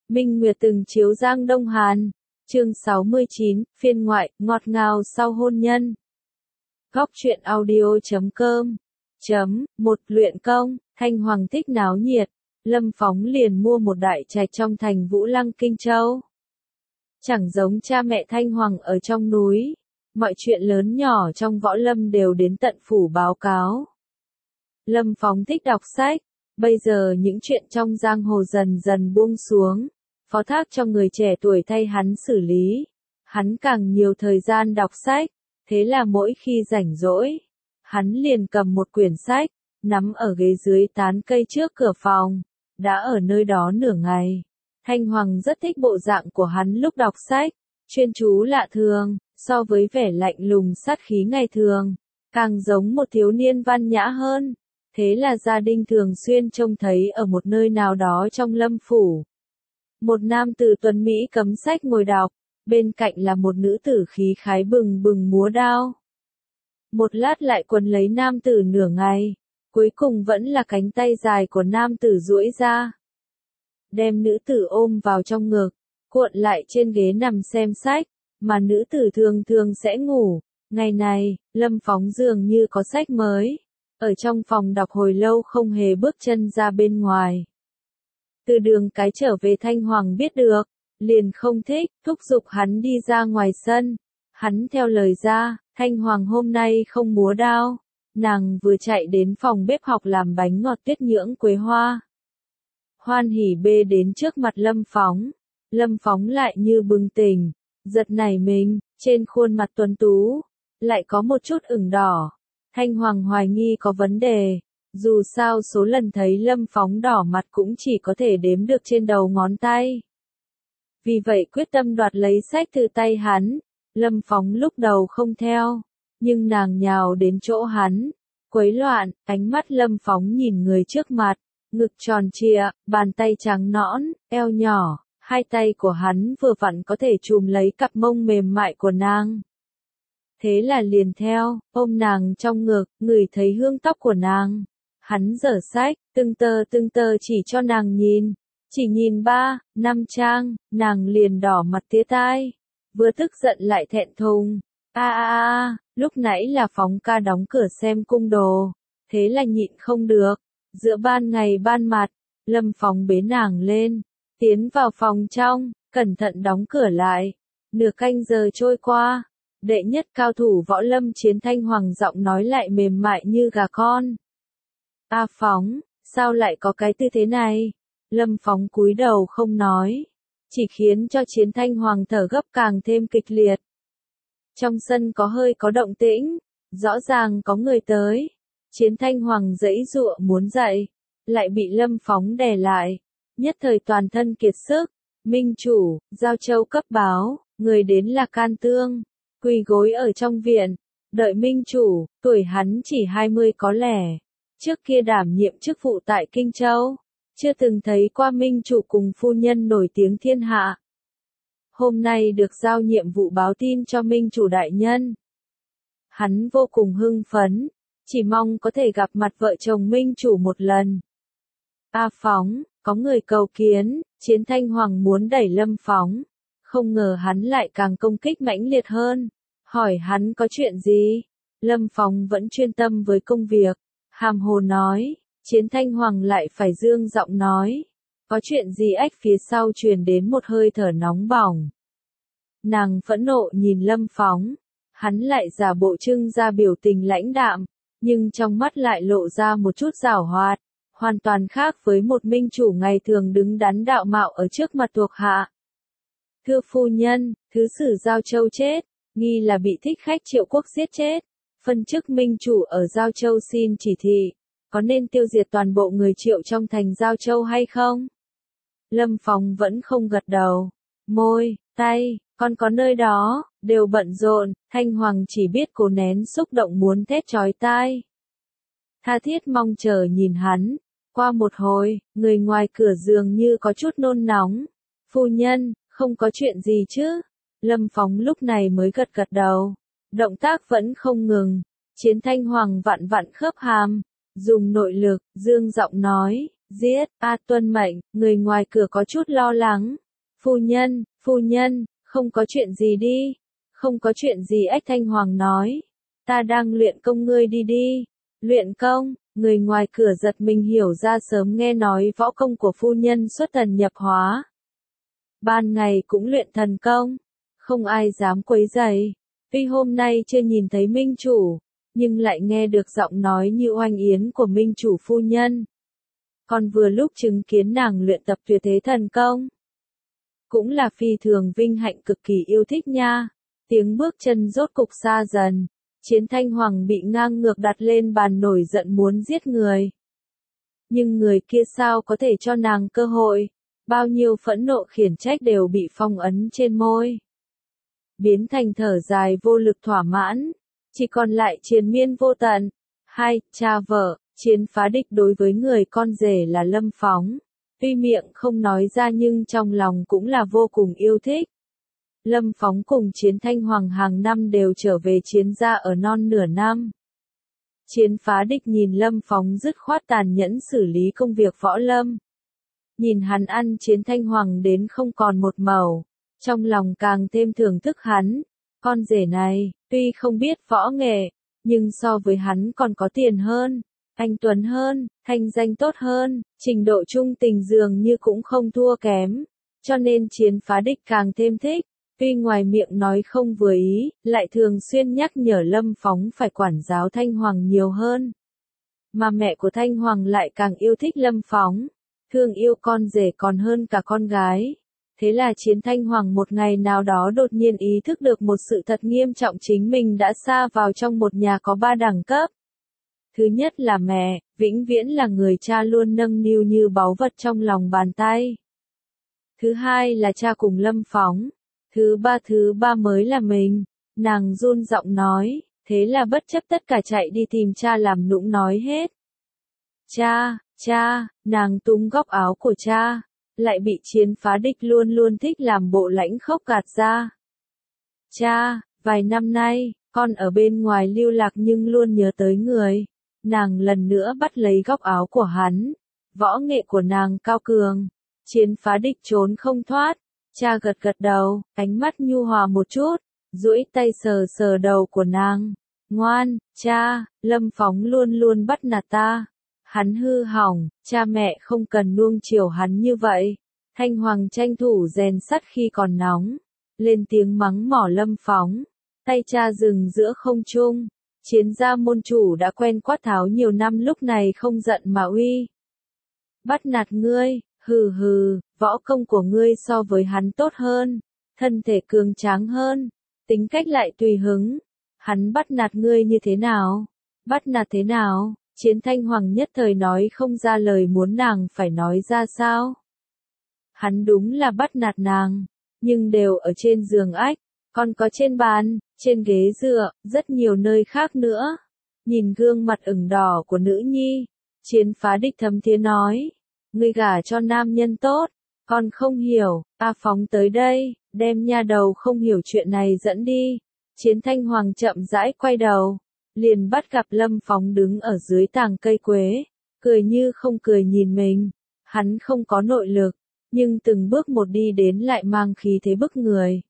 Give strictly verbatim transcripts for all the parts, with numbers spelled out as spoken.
Minh Nguyệt từng chiếu Giang Đông Hàn. Chương sáu mươi chín, phiên ngoại, ngọt ngào sau hôn nhân. Góc truyện audio chấm com. Chấm, một luyện công, Thanh Hoàng thích náo nhiệt. Lâm Phóng liền mua một đại trạch trong thành Vũ Lăng Kinh Châu. Chẳng giống cha mẹ Thanh Hoàng ở trong núi. Mọi chuyện lớn nhỏ trong võ lâm đều đến tận phủ báo cáo. Lâm Phóng thích đọc sách. Bây giờ những chuyện trong giang hồ dần dần buông xuống. Phó thác cho người trẻ tuổi thay hắn xử lý. Hắn càng nhiều thời gian đọc sách. Thế là mỗi khi rảnh rỗi, hắn liền cầm một quyển sách, nắm ở ghế dưới tán cây trước cửa phòng. Đã ở nơi đó nửa ngày. Thanh Hoàng rất thích bộ dạng của hắn lúc đọc sách. Chuyên chú lạ thường, so với vẻ lạnh lùng sát khí ngày thường. Càng giống một thiếu niên văn nhã hơn. Thế là gia đình thường xuyên trông thấy ở một nơi nào đó trong lâm phủ. Một nam tử tuấn Mỹ cấm sách ngồi đọc, bên cạnh là một nữ tử khí khái bừng bừng múa đao. Một lát lại quấn lấy nam tử nửa ngày, cuối cùng vẫn là cánh tay dài của nam tử duỗi ra. Đem nữ tử ôm vào trong ngực, cuộn lại trên ghế nằm xem sách, mà nữ tử thường thường sẽ ngủ. Ngày này, Lâm Phóng dường như có sách mới, ở trong phòng đọc hồi lâu không hề bước chân ra bên ngoài. Từ đường cái trở về Thanh Hoàng biết được, liền không thích, thúc giục hắn đi ra ngoài sân. Hắn theo lời ra, Thanh Hoàng hôm nay không múa đao. Nàng vừa chạy đến phòng bếp học làm bánh ngọt tuyết nhưỡng quế hoa. Hoan hỉ bê đến trước mặt Lâm Phóng. Lâm Phóng lại như bừng tỉnh, giật nảy mình, trên khuôn mặt tuấn tú, lại có một chút ửng đỏ. Thanh Hoàng hoài nghi có vấn đề. Dù sao số lần thấy Lâm Phóng đỏ mặt cũng chỉ có thể đếm được trên đầu ngón tay. Vì vậy quyết tâm đoạt lấy sách từ tay hắn. Lâm Phóng lúc đầu không theo, nhưng nàng nhào đến chỗ hắn, quấy loạn. Ánh mắt Lâm Phóng nhìn người trước mặt, ngực tròn trịa, bàn tay trắng nõn, eo nhỏ, hai tay của hắn vừa vặn có thể chùm lấy cặp mông mềm mại của nàng. Thế là liền theo, ôm nàng trong ngực, ngửi thấy hương tóc của nàng. Hắn dở sách, từng tờ từng tờ chỉ cho nàng nhìn. Chỉ nhìn ba, năm trang, nàng liền đỏ mặt tía tai. Vừa tức giận lại thẹn thùng. A a a, lúc nãy là Phóng ca đóng cửa xem cung đồ. Thế là nhịn không được. Giữa ban ngày ban mặt, Lâm Phóng bế nàng lên. Tiến vào phòng trong, cẩn thận đóng cửa lại. Nửa canh giờ trôi qua. Đệ nhất cao thủ võ lâm chiến Thanh Hoàng giọng nói lại mềm mại như gà con. A Phóng, sao lại có cái tư thế này? Lâm Phóng cúi đầu không nói, chỉ khiến cho chiến Thanh Hoàng thở gấp càng thêm kịch liệt. Trong sân có hơi có động tĩnh, rõ ràng có người tới. Chiến Thanh Hoàng giãy giụa muốn dậy, lại bị Lâm Phóng đè lại, nhất thời toàn thân kiệt sức. Minh chủ, Giao Châu cấp báo, người đến là Can Tương, quỳ gối ở trong viện, đợi Minh chủ. Tuổi hắn chỉ hai mươi có lẻ. Trước kia đảm nhiệm chức vụ tại Kinh Châu, chưa từng thấy qua Minh chủ cùng phu nhân nổi tiếng thiên hạ. Hôm nay được giao nhiệm vụ báo tin cho Minh chủ đại nhân. Hắn vô cùng hưng phấn, chỉ mong có thể gặp mặt vợ chồng Minh chủ một lần. A Phóng, có người cầu kiến. Chiến Thanh Hoàng muốn đẩy Lâm Phóng, không ngờ hắn lại càng công kích mãnh liệt hơn. Hỏi hắn có chuyện gì? Lâm Phóng vẫn chuyên tâm với công việc. Hàm hồ nói, Chiến Thanh Hoàng lại phải dương giọng nói. Có chuyện gì ếch phía sau truyền đến một hơi thở nóng bỏng. Nàng phẫn nộ nhìn Lâm Phóng. Hắn lại giả bộ trưng ra biểu tình lãnh đạm, nhưng trong mắt lại lộ ra một chút giảo hoạt. Hoàn toàn khác với một minh chủ ngày thường đứng đắn đạo mạo ở trước mặt thuộc hạ. Thưa phu nhân, thứ sử Giao Châu chết, nghi là bị thích khách Triệu Quốc giết chết. Phân chức minh chủ ở Giao Châu xin chỉ thị, có nên tiêu diệt toàn bộ người Triệu trong thành Giao Châu hay không? Lâm Phóng vẫn không gật đầu. Môi, tay, còn có nơi đó, đều bận rộn. Thanh Hoàng chỉ biết cố nén xúc động muốn thét chói tai. Tha thiết mong chờ nhìn hắn. Qua một hồi, người ngoài cửa dường như có chút nôn nóng. Phu nhân, không có chuyện gì chứ? Lâm Phóng lúc này mới gật gật đầu. Động tác vẫn không ngừng. Chiến Thanh Hoàng vặn vặn khớp hàm, dùng nội lực, dương giọng nói, Giết, a tuân mệnh, người ngoài cửa có chút lo lắng. Phu nhân, phu nhân, không có chuyện gì đi. Không có chuyện gì Ách Thanh Hoàng nói. Ta đang luyện công ngươi đi đi. Luyện công, người ngoài cửa giật mình hiểu ra sớm nghe nói võ công của phu nhân xuất thần nhập hóa. Ban ngày cũng luyện thần công. Không ai dám quấy rầy. Tuy hôm nay chưa nhìn thấy minh chủ, nhưng lại nghe được giọng nói như oanh yến của minh chủ phu nhân. Còn vừa lúc chứng kiến nàng luyện tập tuyệt thế thần công. Cũng là phi thường vinh hạnh cực kỳ yêu thích nha. Tiếng bước chân rốt cục xa dần. Chiến Thanh Hoàng bị ngang ngược đặt lên bàn nổi giận muốn giết người. Nhưng người kia sao có thể cho nàng cơ hội. Bao nhiêu phẫn nộ khiển trách đều bị phong ấn trên môi. Biến thành thở dài vô lực thỏa mãn. Chỉ còn lại triền miên vô tận. Hai, cha vợ, Chiến Phá Địch đối với người con rể là Lâm Phóng. Tuy miệng không nói ra nhưng trong lòng cũng là vô cùng yêu thích. Lâm Phóng cùng Chiến Thanh Hoàng hàng năm đều trở về Chiến gia ở non nửa năm. Chiến Phá Địch nhìn Lâm Phóng dứt khoát tàn nhẫn xử lý công việc võ lâm. Nhìn hắn ăn Chiến Thanh Hoàng đến không còn một màu. Trong lòng càng thêm thưởng thức hắn. Con rể này, tuy không biết võ nghệ, nhưng so với hắn còn có tiền hơn, anh tuấn hơn, thanh danh tốt hơn, trình độ trung tình dường như cũng không thua kém. Cho nên Chiến Phá Địch càng thêm thích. Tuy ngoài miệng nói không vừa ý, lại thường xuyên nhắc nhở Lâm Phóng phải quản giáo Thanh Hoàng nhiều hơn. Mà mẹ của Thanh Hoàng lại càng yêu thích Lâm Phóng, thương yêu con rể còn hơn cả con gái. Thế là Chiến Thanh Hoàng một ngày nào đó đột nhiên ý thức được một sự thật nghiêm trọng, chính mình đã sa vào trong một nhà có ba đẳng cấp. Thứ nhất là mẹ, vĩnh viễn là người cha luôn nâng niu như báu vật trong lòng bàn tay. Thứ hai là cha cùng Lâm Phóng. Thứ ba thứ ba mới là mình. Nàng run giọng nói, thế là bất chấp tất cả chạy đi tìm cha làm nũng nói hết. Cha, cha, nàng túm góc áo của cha, lại bị Chiến Phá Địch luôn luôn thích làm bộ lãnh khốc gạt ra. Cha, vài năm nay, con ở bên ngoài lưu lạc nhưng luôn nhớ tới người. Nàng lần nữa bắt lấy góc áo của hắn. Võ nghệ của nàng cao cường. Chiến Phá Địch trốn không thoát. Cha gật gật đầu, ánh mắt nhu hòa một chút, duỗi tay sờ sờ đầu của nàng. Ngoan, cha, Lâm Phóng luôn luôn bắt nạt ta. Hắn hư hỏng, cha mẹ không cần nuông chiều hắn như vậy. Thanh Hoàng tranh thủ rèn sắt khi còn nóng, lên tiếng mắng mỏ Lâm Phóng. Tay cha dừng giữa không trung. Chiến gia môn chủ đã quen quát tháo nhiều năm lúc này không giận mà uy. Bắt nạt ngươi. Hừ hừ, võ công của ngươi so với hắn tốt hơn, thân thể cường tráng hơn, tính cách lại tùy hứng. Hắn bắt nạt ngươi như thế nào? Bắt nạt thế nào? Chiến Thanh Hoàng nhất thời nói không ra lời, muốn nàng phải nói ra sao. Hắn đúng là bắt nạt nàng, nhưng đều ở trên giường ách, còn có trên bàn, trên ghế dựa, rất nhiều nơi khác nữa. Nhìn gương mặt ửng đỏ của nữ nhi, Chiến Phá Địch thầm thía nói. Ngươi gả cho nam nhân tốt, con không hiểu, A Phóng tới đây, đem nha đầu không hiểu chuyện này dẫn đi. Chiến Thanh Hoàng chậm rãi quay đầu, liền bắt gặp Lâm Phóng đứng ở dưới tàng cây quế, cười như không cười nhìn mình. Hắn không có nội lực, nhưng từng bước một đi đến lại mang khí thế bức người.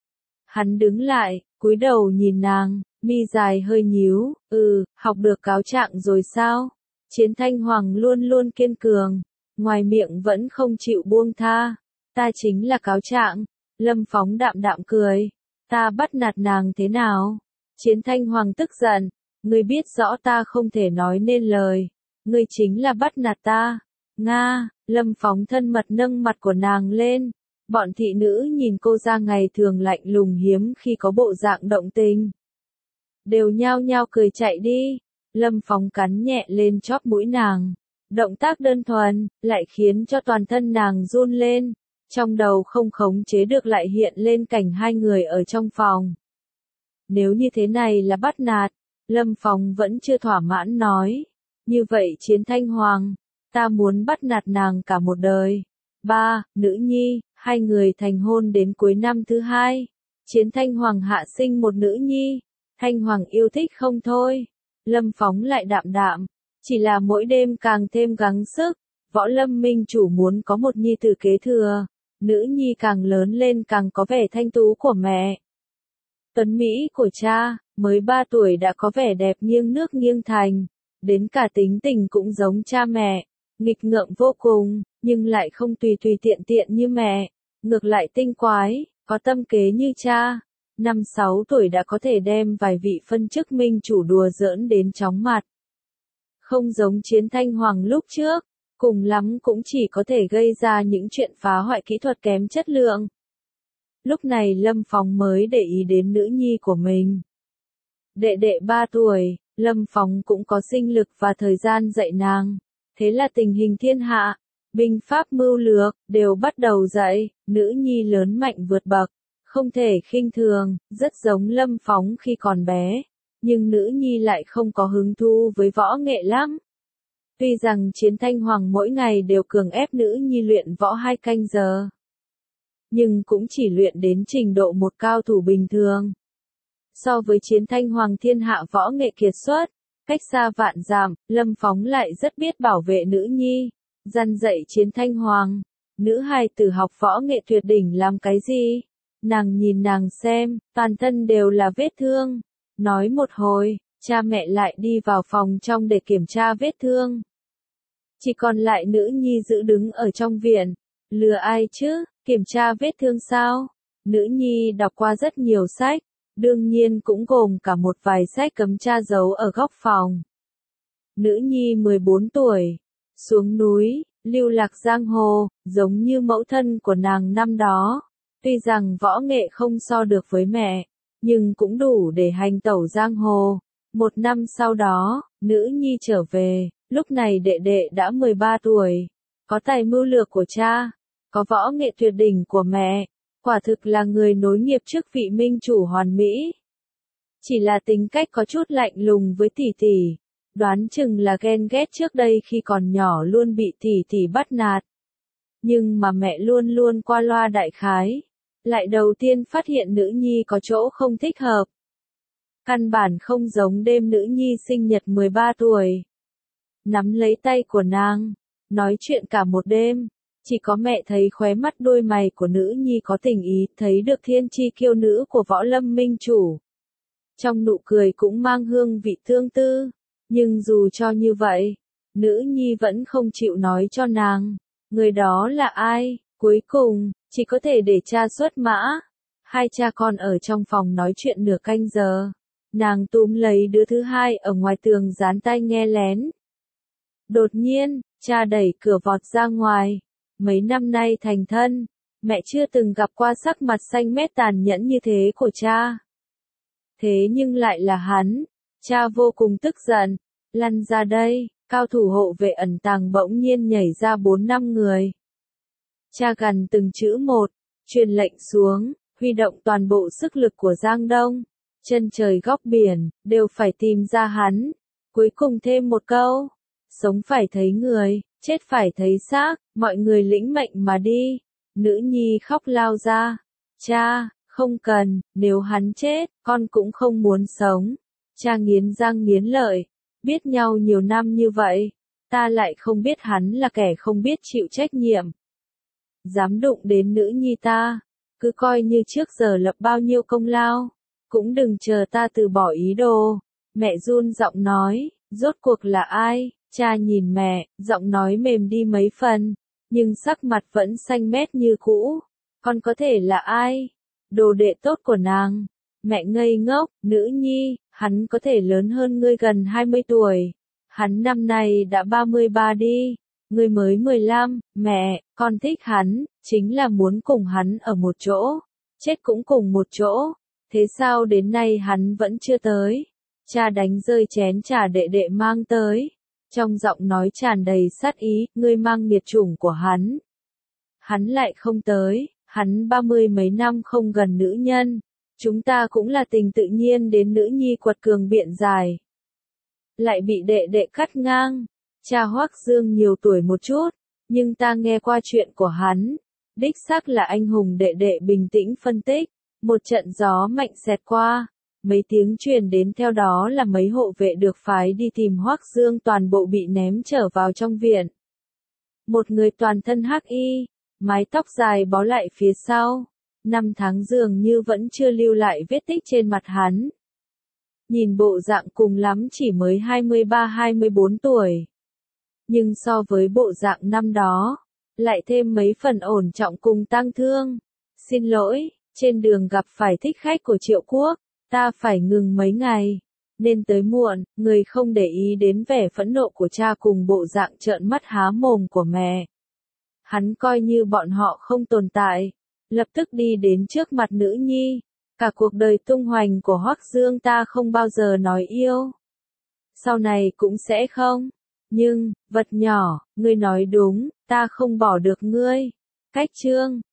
Hắn đứng lại, cúi đầu nhìn nàng, mi dài hơi nhíu, ừ, học được cáo trạng rồi sao? Chiến Thanh Hoàng luôn luôn kiên cường. Ngoài miệng vẫn không chịu buông tha. Ta chính là cáo trạng. Lâm Phóng đạm đạm cười. Ta bắt nạt nàng thế nào? Chiến Thanh Hoàng tức giận. Ngươi biết rõ ta không thể nói nên lời. Ngươi chính là bắt nạt ta. Nga, Lâm Phóng thân mật nâng mặt của nàng lên. Bọn thị nữ nhìn cô ra ngày thường lạnh lùng hiếm khi có bộ dạng động tình. Đều nhao nhao cười chạy đi. Lâm Phóng cắn nhẹ lên chóp mũi nàng. Động tác đơn thuần, lại khiến cho toàn thân nàng run lên. Trong đầu không khống chế được lại hiện lên cảnh hai người ở trong phòng. Nếu như thế này là bắt nạt, Lâm Phóng vẫn chưa thỏa mãn nói. Như vậy Chiến Thanh Hoàng, ta muốn bắt nạt nàng cả một đời. Ba, nữ nhi, hai người thành hôn đến cuối năm thứ hai. Chiến Thanh Hoàng hạ sinh một nữ nhi. Thanh Hoàng yêu thích không thôi. Lâm Phóng lại đạm đạm. Chỉ là mỗi đêm càng thêm gắng sức, Võ Lâm Minh Chủ muốn có một nhi tử kế thừa, nữ nhi càng lớn lên càng có vẻ thanh tú của mẹ. Tuấn Mỹ của cha, mới ba tuổi đã có vẻ đẹp nghiêng nước nghiêng thành, đến cả tính tình cũng giống cha mẹ, nghịch ngợm vô cùng, nhưng lại không tùy tùy tiện tiện như mẹ, ngược lại tinh quái, có tâm kế như cha. Năm sáu tuổi đã có thể đem vài vị phân chức minh chủ đùa giỡn đến chóng mặt. Không giống Chiến Thanh Hoàng lúc trước, cùng lắm cũng chỉ có thể gây ra những chuyện phá hoại kỹ thuật kém chất lượng. Lúc này Lâm Phóng mới để ý đến nữ nhi của mình. Đệ đệ ba tuổi, Lâm Phóng cũng có sinh lực và thời gian dạy nàng. Thế là tình hình thiên hạ, binh pháp mưu lược, đều bắt đầu dạy, nữ nhi lớn mạnh vượt bậc, không thể khinh thường, rất giống Lâm Phóng khi còn bé. Nhưng nữ nhi lại không có hứng thú với võ nghệ lắm. Tuy rằng Chiến Thanh Hoàng mỗi ngày đều cường ép nữ nhi luyện võ hai canh giờ, nhưng cũng chỉ luyện đến trình độ một cao thủ bình thường. So với Chiến Thanh Hoàng thiên hạ võ nghệ kiệt xuất, cách xa vạn dặm, Lâm Phóng lại rất biết bảo vệ nữ nhi, dăn dạy Chiến Thanh Hoàng. Nữ hài tử học võ nghệ tuyệt đỉnh làm cái gì? Nàng nhìn nàng xem, toàn thân đều là vết thương. Nói một hồi, cha mẹ lại đi vào phòng trong để kiểm tra vết thương. Chỉ còn lại nữ nhi giữ đứng ở trong viện. Lừa ai chứ, kiểm tra vết thương sao? Nữ nhi đọc qua rất nhiều sách, đương nhiên cũng gồm cả một vài sách cấm tra giấu ở góc phòng. Nữ nhi mười bốn tuổi, xuống núi, lưu lạc giang hồ, giống như mẫu thân của nàng năm đó. Tuy rằng võ nghệ không so được với mẹ, nhưng cũng đủ để hành tẩu giang hồ. Một năm sau đó, nữ nhi trở về, lúc này đệ đệ đã mười ba tuổi, có tài mưu lược của cha, có võ nghệ tuyệt đỉnh của mẹ, quả thực là người nối nghiệp chức vị minh chủ hoàn mỹ. Chỉ là tính cách có chút lạnh lùng với tỷ tỷ, đoán chừng là ghen ghét trước đây khi còn nhỏ luôn bị tỷ tỷ bắt nạt. Nhưng mà mẹ luôn luôn qua loa đại khái, lại đầu tiên phát hiện nữ nhi có chỗ không thích hợp. Căn bản không giống đêm nữ nhi sinh nhật mười ba tuổi. Nắm lấy tay của nàng, nói chuyện cả một đêm, chỉ có mẹ thấy khóe mắt đôi mày của nữ nhi có tình ý, thấy được thiên chi kiêu nữ của Võ Lâm Minh Chủ. Trong nụ cười cũng mang hương vị thương tư, nhưng dù cho như vậy, nữ nhi vẫn không chịu nói cho nàng, người đó là ai. Cuối cùng, chỉ có thể để cha xuất mã. Hai cha con ở trong phòng nói chuyện nửa canh giờ. Nàng túm lấy đứa thứ hai ở ngoài tường dán tai nghe lén. Đột nhiên, cha đẩy cửa vọt ra ngoài. Mấy năm nay thành thân, mẹ chưa từng gặp qua sắc mặt xanh mét tàn nhẫn như thế của cha. Thế nhưng lại là hắn. Cha vô cùng tức giận. Lăn ra đây, cao thủ hộ vệ ẩn tàng bỗng nhiên nhảy ra bốn năm người. Cha gằn từng chữ một, truyền lệnh xuống, huy động toàn bộ sức lực của Giang Đông, chân trời góc biển, đều phải tìm ra hắn. Cuối cùng thêm một câu, sống phải thấy người, chết phải thấy xác, mọi người lĩnh mệnh mà đi. Nữ nhi khóc lao ra, cha, không cần, nếu hắn chết, con cũng không muốn sống. Cha nghiến răng nghiến lợi, biết nhau nhiều năm như vậy, ta lại không biết hắn là kẻ không biết chịu trách nhiệm. Dám đụng đến nữ nhi ta, cứ coi như trước giờ lập bao nhiêu công lao, cũng đừng chờ ta từ bỏ ý đồ. Mẹ run giọng nói, rốt cuộc là ai? Cha nhìn mẹ, giọng nói mềm đi mấy phần, nhưng sắc mặt vẫn xanh mét như cũ. Con có thể là ai? Đồ đệ tốt của nàng. Mẹ ngây ngốc, nữ nhi, hắn có thể lớn hơn ngươi gần hai mươi tuổi. Hắn năm nay đã ba mươi ba đi. Ngươi mới mười lăm, mẹ, con thích hắn, chính là muốn cùng hắn ở một chỗ, chết cũng cùng một chỗ. Thế sao đến nay hắn vẫn chưa tới? Cha đánh rơi chén trà đệ đệ mang tới. Trong giọng nói tràn đầy sát ý, ngươi mang nghiệt chủng của hắn. Hắn lại không tới, hắn ba mươi mấy năm không gần nữ nhân. Chúng ta cũng là tình tự nhiên đến nữ nhi quật cường biện giải. Lại bị đệ đệ cắt ngang. Cha Hoắc Dương nhiều tuổi một chút, nhưng ta nghe qua chuyện của hắn. Đích xác là anh hùng. Đệ đệ bình tĩnh phân tích. Một trận gió mạnh xẹt qua. Mấy tiếng truyền đến theo đó là mấy hộ vệ được phái đi tìm Hoắc Dương toàn bộ bị ném trở vào trong viện. Một người toàn thân hắc y, mái tóc dài bó lại phía sau, năm tháng dường như vẫn chưa lưu lại vết tích trên mặt hắn. Nhìn bộ dạng cùng lắm chỉ mới hai mươi ba hai mươi bốn tuổi. Nhưng so với bộ dạng năm đó, lại thêm mấy phần ổn trọng cùng tang thương. Xin lỗi, trên đường gặp phải thích khách của Triệu Quốc, ta phải ngừng mấy ngày, nên tới muộn. Người không để ý đến vẻ phẫn nộ của cha cùng bộ dạng trợn mắt há mồm của mẹ. Hắn coi như bọn họ không tồn tại, lập tức đi đến trước mặt nữ nhi. Cả cuộc đời tung hoành của Hoắc Dương ta không bao giờ nói yêu. Sau này cũng sẽ không. Nhưng, vật nhỏ, ngươi nói đúng, ta không bỏ được ngươi. Cách chương